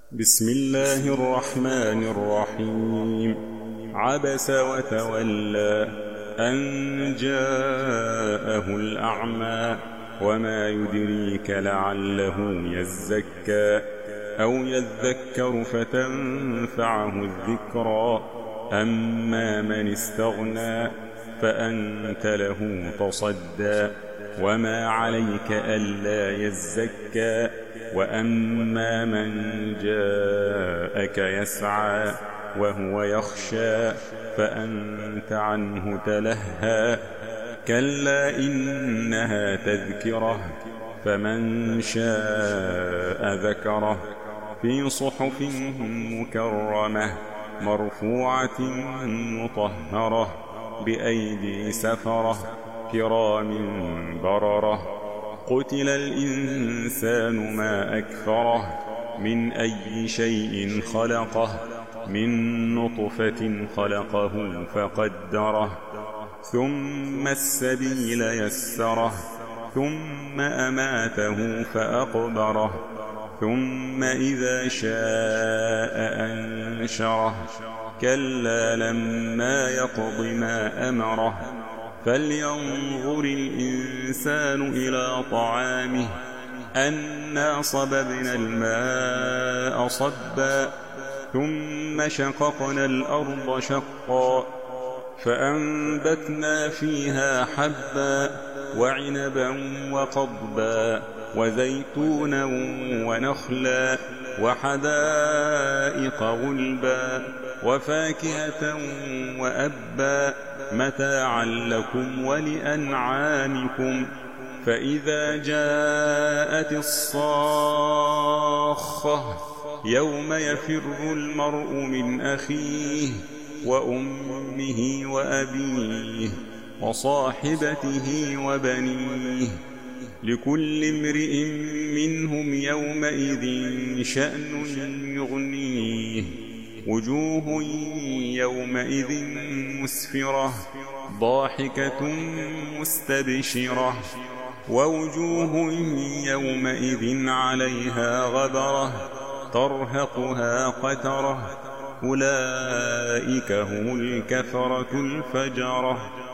بسم الله الرحمن الرحيم. عبس وتولى أن جاءه الأعمى وما يدريك لعله يزكى أو يذكر فتنفعه الذكرى أما من استغنى فأنت له تصدى وما عليك ألا يزكى وأما من جاءك يسعى وهو يخشى فأنت عنه تلهى كلا إنها تذكرة فمن شاء ذكره في صحف مكرمة مرفوعة مطهرة بأيدي سفرة كرام بررة قتل الإنسان ما أكفره من أي شيء خلقه من نطفة خلقه فقدره ثم السبيل يسره ثم أماته فأقبره ثم إذا شاء أنشره كلا لما يقض ما أمره فلينظر الإنسان إلى طعامه أنا صببنا الماء صبا ثم شققنا الأرض شقا فأنبتنا فيها حبا وعنبا وقضبا وزيتونا ونخلا وحدائق غلبا وفاكهة وأبا متاعا لكم ولأنعامكم فإذا جاءت الصاخة يوم يفر المرء من أخيه وأمه وأبيه وصاحبته وبنيه لكل امرئ منهم يومئذ شأن يغنيه وجوه يومئذ مسفرة ضاحكة مستبشرة ووجوه يومئذ عليها غبرة ترهقها قترة أولئك هم الكفرة الفجرة.